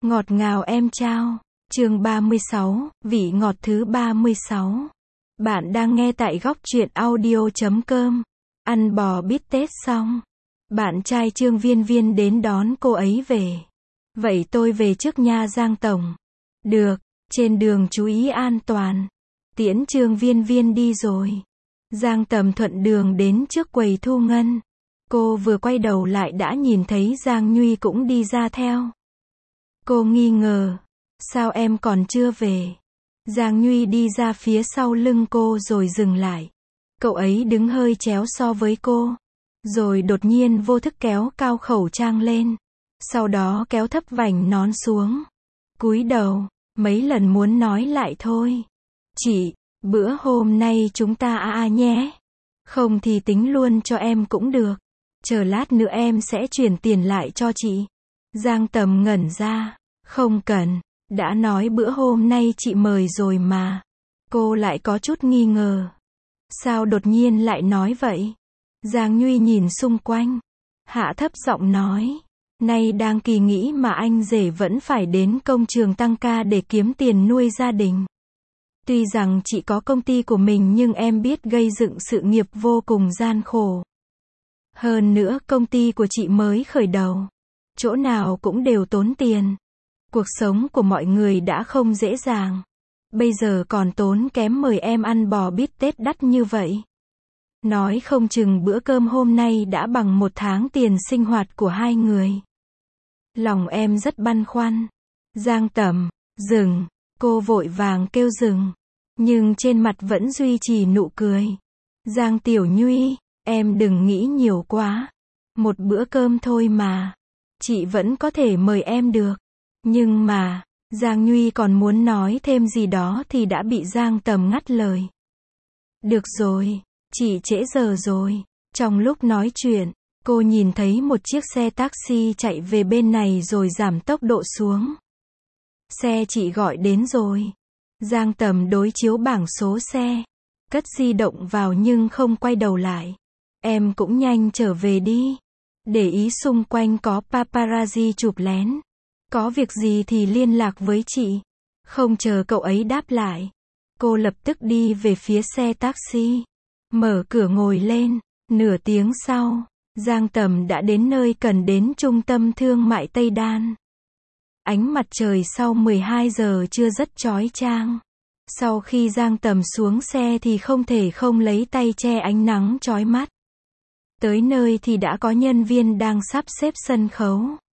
Ngọt ngào em trao. Chương 36, vị ngọt thứ 36. Bạn đang nghe tại góc truyện audio.com. Ăn bò bít tết xong, bạn trai Trương Viên Viên đến đón cô ấy về. Vậy tôi về trước nha Giang Tổng. Được, trên đường chú ý an toàn. Tiễn Trương Viên Viên đi rồi. Giang Tầm thuận đường đến trước quầy thu ngân. Cô vừa quay đầu lại đã nhìn thấy Giang Nhuy cũng đi ra theo. Cô nghi ngờ, sao em còn chưa về? Giang Nhuy đi ra phía sau lưng cô rồi dừng lại. Cậu ấy đứng hơi chéo so với cô, rồi đột nhiên vô thức kéo cao khẩu trang lên, sau đó kéo thấp vành nón xuống, cúi đầu, mấy lần muốn nói lại thôi. Chị, bữa hôm nay chúng ta nhé. Không thì tính luôn cho em cũng được. Chờ lát nữa em sẽ chuyển tiền lại cho chị. Giang Tầm ngẩn ra, không cần, đã nói bữa hôm nay chị mời rồi mà. Cô lại có chút nghi ngờ. Sao đột nhiên lại nói vậy? Giang Nhuy nhìn xung quanh, hạ thấp giọng nói, nay đang kỳ nghỉ mà anh rể vẫn phải đến công trường tăng ca để kiếm tiền nuôi gia đình. Tuy rằng chị có công ty của mình nhưng em biết gây dựng sự nghiệp vô cùng gian khổ. Hơn nữa công ty của chị mới khởi đầu, chỗ nào cũng đều tốn tiền. Cuộc sống của mọi người đã không dễ dàng, bây giờ còn tốn kém mời em ăn bò bít tết đắt như vậy. Nói không chừng bữa cơm hôm nay đã bằng 1 tháng tiền sinh hoạt của hai người. Lòng em rất băn khoăn. Giang Tầm, dừng. Cô vội vàng kêu dừng, nhưng trên mặt vẫn duy trì nụ cười. Giang Tiểu Nhuy, em đừng nghĩ nhiều quá. Một bữa cơm thôi mà. Chị vẫn có thể mời em được. Nhưng mà, Giang Nhuy còn muốn nói thêm gì đó thì đã bị Giang Tầm ngắt lời. Được rồi, chị trễ giờ rồi. Trong lúc nói chuyện, cô nhìn thấy một chiếc xe taxi chạy về bên này rồi giảm tốc độ xuống. Xe chị gọi đến rồi. Giang Tầm đối chiếu bảng số xe, cất di động vào nhưng không quay đầu lại. Em cũng nhanh trở về đi. Để ý xung quanh có paparazzi chụp lén. Có việc gì thì liên lạc với chị. Không chờ cậu ấy đáp lại, cô lập tức đi về phía xe taxi, mở cửa ngồi lên. Nửa tiếng sau, Giang Tầm đã đến nơi cần đến, trung tâm thương mại Tây Đan. Ánh mặt trời sau 12 giờ trưa rất chói chang. Sau khi Giang Tầm xuống xe thì không thể không lấy tay che ánh nắng chói mắt. Tới nơi thì đã có nhân viên đang sắp xếp sân khấu.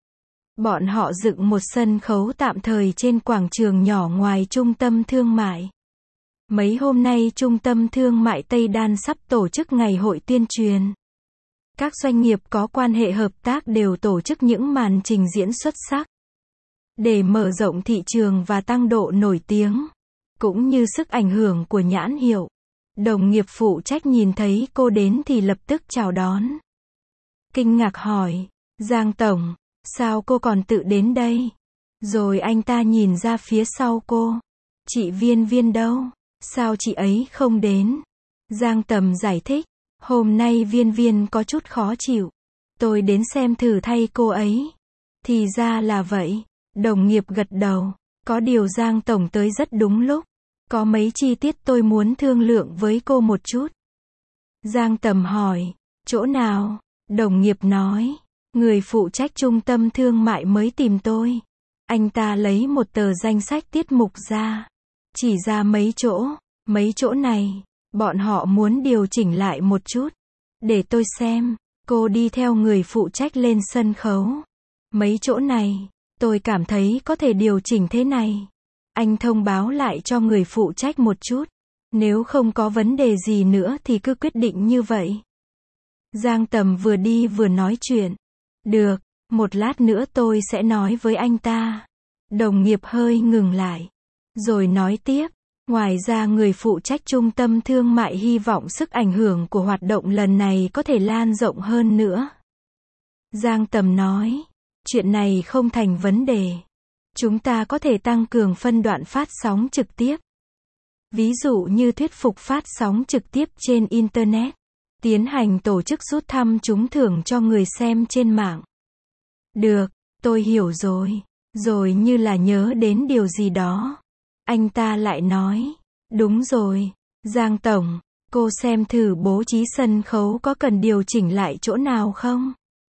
Bọn họ dựng một sân khấu tạm thời trên quảng trường nhỏ ngoài trung tâm thương mại. Mấy hôm nay trung tâm thương mại Tây Đan sắp tổ chức ngày hội tuyên truyền. Các doanh nghiệp có quan hệ hợp tác đều tổ chức những màn trình diễn xuất sắc. Để mở rộng thị trường và tăng độ nổi tiếng, cũng như sức ảnh hưởng của nhãn hiệu. Đồng nghiệp phụ trách nhìn thấy cô đến thì lập tức chào đón. Kinh ngạc hỏi, Giang Tổng, sao cô còn tự đến đây? Rồi anh ta nhìn ra phía sau cô. Chị Viên Viên đâu? Sao chị ấy không đến? Giang Tầm giải thích, hôm nay Viên Viên có chút khó chịu. Tôi đến xem thử thay cô ấy. Thì ra là vậy. Đồng nghiệp gật đầu. Có điều Giang Tổng tới rất đúng lúc. Có mấy chi tiết tôi muốn thương lượng với cô một chút. Giang Tầm hỏi, chỗ nào? Đồng nghiệp nói, người phụ trách trung tâm thương mại mới tìm tôi. Anh ta lấy một tờ danh sách tiết mục ra, chỉ ra mấy chỗ này, bọn họ muốn điều chỉnh lại một chút. Để tôi xem. Cô đi theo người phụ trách lên sân khấu. Mấy chỗ này, tôi cảm thấy có thể điều chỉnh thế này. Anh thông báo lại cho người phụ trách một chút. Nếu không có vấn đề gì nữa thì cứ quyết định như vậy. Giang Tầm vừa đi vừa nói chuyện. Được, một lát nữa tôi sẽ nói với anh ta. Đồng nghiệp hơi ngừng lại, rồi nói tiếp. Ngoài ra người phụ trách trung tâm thương mại hy vọng sức ảnh hưởng của hoạt động lần này có thể lan rộng hơn nữa. Giang Tầm nói, chuyện này không thành vấn đề. Chúng ta có thể tăng cường phân đoạn phát sóng trực tiếp. Ví dụ như thuyết phục phát sóng trực tiếp trên Internet. Tiến hành tổ chức rút thăm trúng thưởng cho người xem trên mạng. Được, tôi hiểu rồi. Rồi như là nhớ đến điều gì đó. Anh ta lại nói. Đúng rồi, Giang Tổng, cô xem thử bố trí sân khấu có cần điều chỉnh lại chỗ nào không?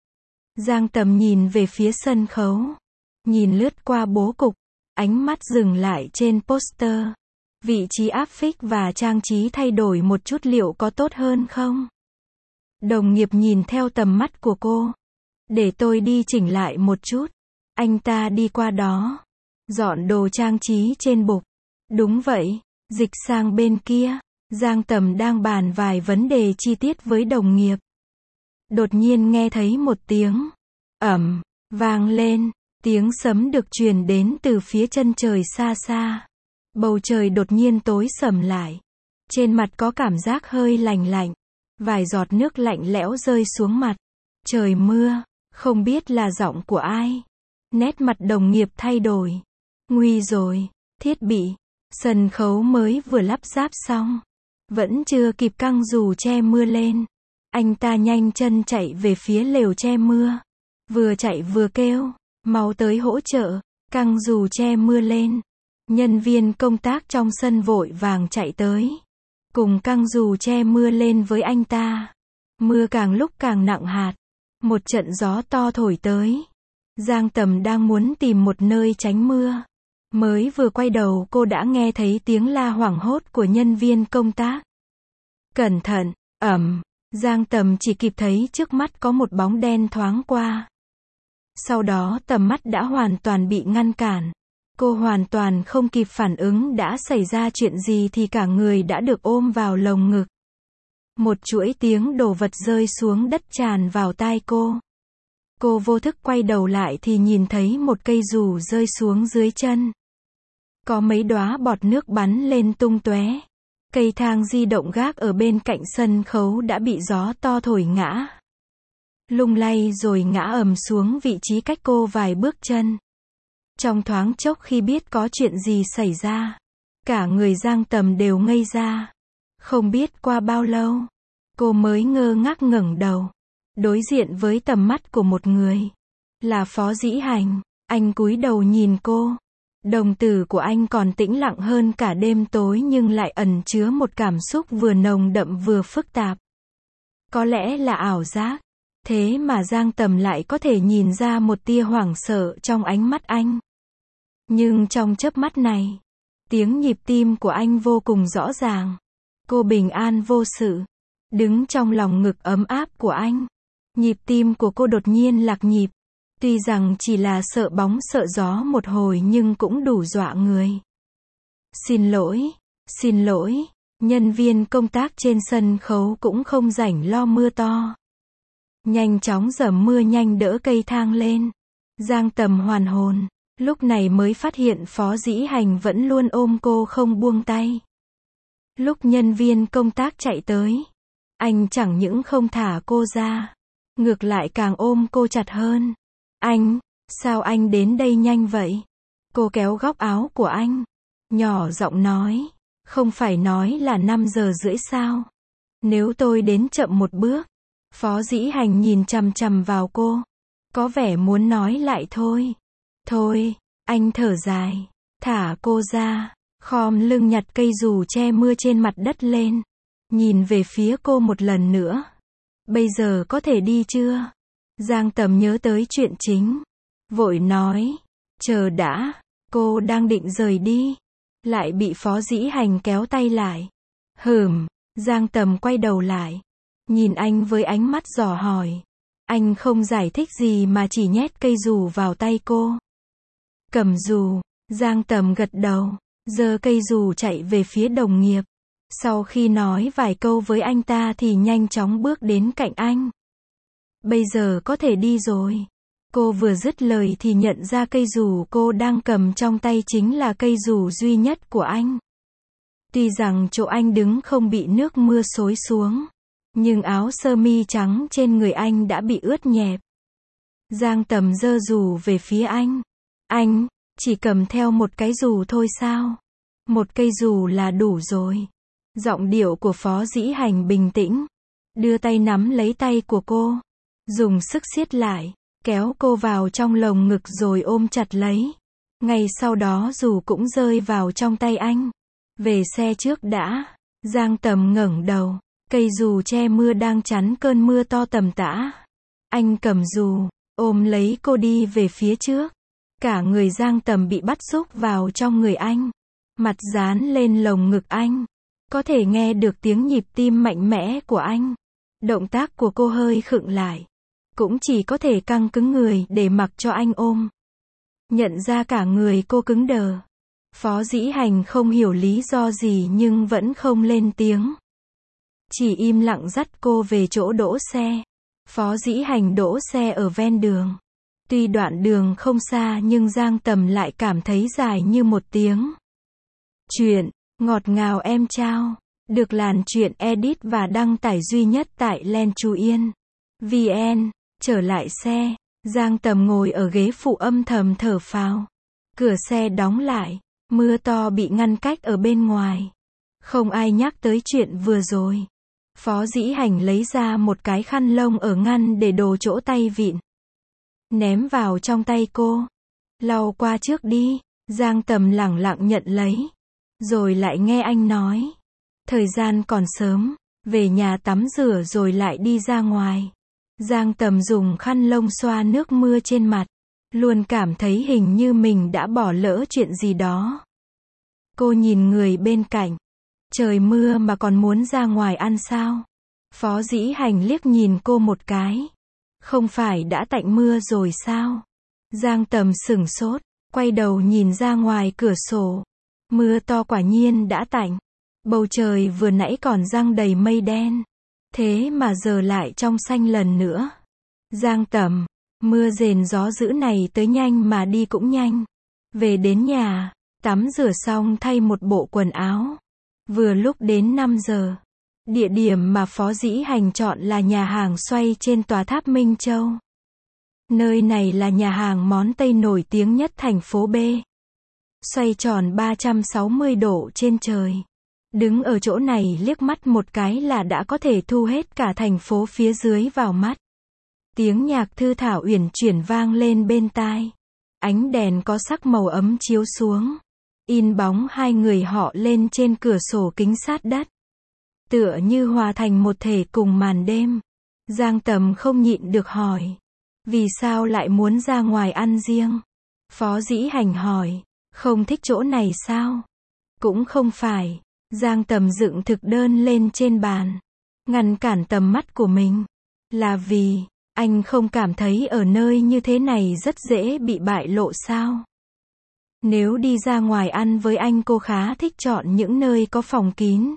Giang Tầm nhìn về phía sân khấu. Nhìn lướt qua bố cục. Ánh mắt dừng lại trên poster. Vị trí áp phích và trang trí thay đổi một chút liệu có tốt hơn không? Đồng nghiệp nhìn theo tầm mắt của cô. Để tôi đi chỉnh lại một chút. Anh ta đi qua đó. Dọn đồ trang trí trên bục. Đúng vậy, dịch sang bên kia. Giang Tầm đang bàn vài vấn đề chi tiết với đồng nghiệp. Đột nhiên nghe thấy một tiếng ầm vang lên. Tiếng sấm được truyền đến từ phía chân trời xa xa. Bầu trời đột nhiên tối sầm lại. Trên mặt có cảm giác hơi lạnh lạnh. Vài giọt nước lạnh lẽo rơi xuống mặt. Trời mưa, không biết là giọng của ai. Nét mặt đồng nghiệp thay đổi. Nguy rồi, thiết bị, sân khấu mới vừa lắp ráp xong. Vẫn chưa kịp căng dù che mưa lên. Anh ta nhanh chân chạy về phía lều che mưa. Vừa chạy vừa kêu, mau tới hỗ trợ, căng dù che mưa lên. Nhân viên công tác trong sân vội vàng chạy tới. Cùng căng dù che mưa lên với anh ta. Mưa càng lúc càng nặng hạt. Một trận gió to thổi tới. Giang Tầm đang muốn tìm một nơi tránh mưa. Mới vừa quay đầu cô đã nghe thấy tiếng la hoảng hốt của nhân viên công tác. Cẩn thận, Giang Tầm chỉ kịp thấy trước mắt có một bóng đen thoáng qua. Sau đó tầm mắt đã hoàn toàn bị ngăn cản. Cô hoàn toàn không kịp phản ứng đã xảy ra chuyện gì thì cả người đã được ôm vào lồng ngực. Một chuỗi tiếng đồ vật rơi xuống đất tràn vào tai cô. Cô vô thức quay đầu lại thì nhìn thấy một cây dù rơi xuống dưới chân. Có mấy đóa bọt nước bắn lên tung tóe. Cây thang di động gác ở bên cạnh sân khấu đã bị gió to thổi ngã. Lung lay rồi ngã ầm xuống vị trí cách cô vài bước chân. Trong thoáng chốc khi biết có chuyện gì xảy ra, cả người Giang Tầm đều ngây ra. Không biết qua bao lâu, cô mới ngơ ngác ngẩng đầu, đối diện với tầm mắt của một người. Là Phó Dĩ Hành. Anh cúi đầu nhìn cô. Đồng tử của anh còn tĩnh lặng hơn cả đêm tối nhưng lại ẩn chứa một cảm xúc vừa nồng đậm vừa phức tạp. Có lẽ là ảo giác. Thế mà Giang Tầm lại có thể nhìn ra một tia hoảng sợ trong ánh mắt anh. Nhưng trong chớp mắt này, tiếng nhịp tim của anh vô cùng rõ ràng. Cô bình an vô sự, đứng trong lòng ngực ấm áp của anh. Nhịp tim của cô đột nhiên lạc nhịp. Tuy rằng chỉ là sợ bóng sợ gió một hồi nhưng cũng đủ dọa người. Xin lỗi, nhân viên công tác trên sân khấu cũng không rảnh lo mưa to. Nhanh chóng giở mưa nhanh đỡ cây thang lên. Giang Tầm hoàn hồn, lúc này mới phát hiện Phó Dĩ Hành vẫn luôn ôm cô không buông tay. Lúc nhân viên công tác chạy tới, anh chẳng những không thả cô ra, ngược lại càng ôm cô chặt hơn. Anh, sao anh đến đây nhanh vậy? Cô kéo góc áo của anh, nhỏ giọng nói, không phải nói là 5 giờ rưỡi sao? Nếu tôi đến chậm một bước. Phó Dĩ Hành nhìn chằm chằm vào cô, có vẻ muốn nói lại thôi. Thôi, anh thở dài, thả cô ra, khom lưng nhặt cây dù che mưa trên mặt đất lên, nhìn về phía cô một lần nữa. Bây giờ có thể đi chưa? Giang Tầm nhớ tới chuyện chính, vội nói, chờ đã, cô đang định rời đi, lại bị Phó Dĩ Hành kéo tay lại. Giang Tầm quay đầu lại, nhìn anh với ánh mắt dò hỏi. Anh không giải thích gì mà chỉ nhét cây dù vào tay cô. Cầm dù, Giang Tầm gật đầu, giơ cây dù chạy về phía đồng nghiệp. Sau khi nói vài câu với anh ta thì nhanh chóng bước đến cạnh anh. Bây giờ có thể đi rồi. Cô vừa dứt lời thì nhận ra cây dù cô đang cầm trong tay chính là cây dù duy nhất của anh. Tuy rằng chỗ anh đứng không bị nước mưa xối xuống, nhưng áo sơ mi trắng trên người anh đã bị ướt nhẹp. Giang Tầm giơ dù về phía anh. Anh, chỉ cầm theo một cái dù thôi sao? Một cây dù là đủ rồi. Giọng điệu của Phó Dĩ Hành bình tĩnh, đưa tay nắm lấy tay của cô, dùng sức siết lại, kéo cô vào trong lồng ngực rồi ôm chặt lấy. Ngay sau đó dù cũng rơi vào trong tay anh. Về xe trước đã. Giang Tầm ngẩng đầu. Cây dù che mưa đang chắn cơn mưa to tầm tã. Anh cầm dù, ôm lấy cô đi về phía trước. Cả người Giang Tầm bị bắt xúc vào trong người anh. Mặt dán lên lồng ngực anh. Có thể nghe được tiếng nhịp tim mạnh mẽ của anh. Động tác của cô hơi khựng lại. Cũng chỉ có thể căng cứng người để mặc cho anh ôm. Nhận ra cả người cô cứng đờ. Phó Dĩ Hành không hiểu lý do gì nhưng vẫn không lên tiếng. Chỉ im lặng dắt cô về chỗ đỗ xe. Phó Dĩ Hành đỗ xe ở ven đường. Tuy đoạn đường không xa nhưng Giang Tầm lại cảm thấy dài như một tiếng. Chuyện ngọt ngào em trao. Được Làn Chuyện edit và đăng tải duy nhất tại Lenchuyen.vn. Trở lại xe. Giang Tầm ngồi ở ghế phụ âm thầm thở phào. Cửa xe đóng lại. Mưa to bị ngăn cách ở bên ngoài. Không ai nhắc tới chuyện vừa rồi. Phó Dĩ Hành lấy ra một cái khăn lông ở ngăn để đồ chỗ tay vịn. Ném vào trong tay cô. Lau qua trước đi. Giang Tầm lẳng lặng nhận lấy. Rồi lại nghe anh nói. Thời gian còn sớm. Về nhà tắm rửa rồi lại đi ra ngoài. Giang Tầm dùng khăn lông xoa nước mưa trên mặt. Luôn cảm thấy hình như mình đã bỏ lỡ chuyện gì đó. Cô nhìn người bên cạnh. Trời mưa mà còn muốn ra ngoài ăn sao? Phó Dĩ Hành liếc nhìn cô một cái. Không phải đã tạnh mưa rồi sao? Giang Tầm sửng sốt, quay đầu nhìn ra ngoài cửa sổ. Mưa to quả nhiên đã tạnh. Bầu trời vừa nãy còn giăng đầy mây đen. Thế mà giờ lại trong xanh lần nữa. Giang Tầm, mưa rền gió dữ này tới nhanh mà đi cũng nhanh. Về đến nhà, tắm rửa xong thay một bộ quần áo. Vừa lúc đến 5 giờ. Địa điểm mà Phó Dĩ Hành chọn là nhà hàng xoay trên tòa tháp Minh Châu. Nơi này là nhà hàng món Tây nổi tiếng nhất thành phố B. Xoay tròn 360 độ trên trời. Đứng ở chỗ này liếc mắt một cái là đã có thể thu hết cả thành phố phía dưới vào mắt. Tiếng nhạc thư thảo uyển chuyển vang lên bên tai. Ánh đèn có sắc màu ấm chiếu xuống. In bóng hai người họ lên trên cửa sổ kính sát đất. Tựa như hòa thành một thể cùng màn đêm. Giang Tầm không nhịn được hỏi. Vì sao lại muốn ra ngoài ăn riêng? Phó Dĩ Hành hỏi. Không thích chỗ này sao? Cũng không phải. Giang Tầm dựng thực đơn lên trên bàn. Ngăn cản tầm mắt của mình. Là vì, anh không cảm thấy ở nơi như thế này rất dễ bị bại lộ sao? Nếu đi ra ngoài ăn với anh cô khá thích chọn những nơi có phòng kín.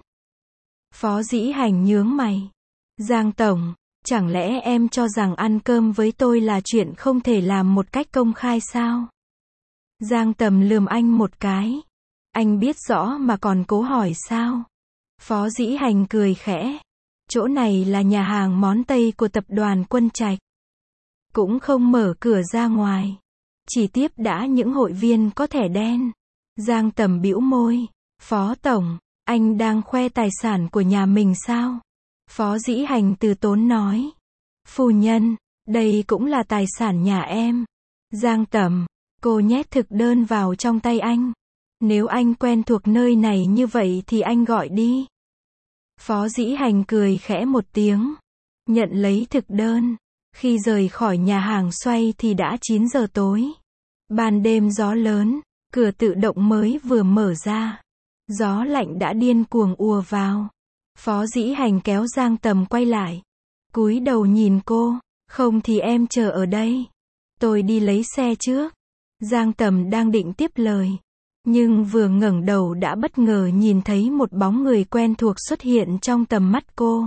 Phó Dĩ Hành nhướng mày. Giang Tổng, chẳng lẽ em cho rằng ăn cơm với tôi là chuyện không thể làm một cách công khai sao? Giang Tầm lườm anh một cái. Anh biết rõ mà còn cố hỏi sao? Phó Dĩ Hành cười khẽ. Chỗ này là nhà hàng món Tây của tập đoàn Quân Trạch. Cũng không mở cửa ra ngoài. Chỉ tiếp đãi những hội viên có thẻ đen. Giang Tầm bĩu môi. Phó Tổng, anh đang khoe tài sản của nhà mình sao? Phó Dĩ Hành từ tốn nói. Phu nhân, đây cũng là tài sản nhà em. Giang Tầm, cô nhét thực đơn vào trong tay anh. Nếu anh quen thuộc nơi này như vậy thì anh gọi đi. Phó Dĩ Hành cười khẽ một tiếng. Nhận lấy thực đơn. Khi rời khỏi nhà hàng xoay thì đã 9 giờ tối. Ban đêm gió lớn, cửa tự động mới vừa mở ra. Gió lạnh đã điên cuồng ùa vào. Phó Dĩ Hành kéo Giang Tầm quay lại. Cúi đầu nhìn cô. Không thì em chờ ở đây. Tôi đi lấy xe trước. Giang Tầm đang định tiếp lời. Nhưng vừa ngẩng đầu đã bất ngờ nhìn thấy một bóng người quen thuộc xuất hiện trong tầm mắt cô.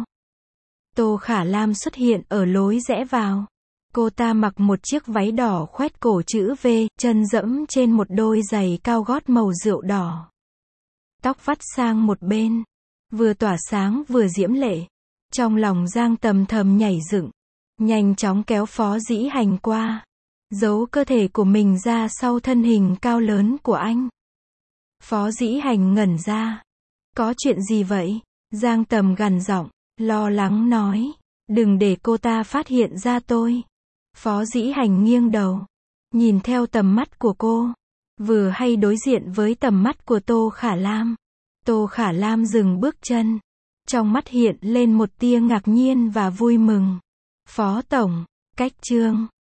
Tô Khả Lam xuất hiện ở lối rẽ vào. Cô ta mặc một chiếc váy đỏ khoét cổ chữ V, chân dẫm trên một đôi giày cao gót màu rượu đỏ. Tóc vắt sang một bên. Vừa tỏa sáng vừa diễm lệ. Trong lòng Giang Tầm thầm nhảy dựng. Nhanh chóng kéo Phó Dĩ Hành qua. Giấu cơ thể của mình ra sau thân hình cao lớn của anh. Phó Dĩ Hành ngẩn ra. Có chuyện gì vậy? Giang Tầm gằn giọng, lo lắng nói. Đừng để cô ta phát hiện ra tôi. Phó Dĩ Hành nghiêng đầu, nhìn theo tầm mắt của cô, vừa hay đối diện với tầm mắt của Tô Khả Lam. Tô Khả Lam dừng bước chân, trong mắt hiện lên một tia ngạc nhiên và vui mừng. Phó tổng, cách Trương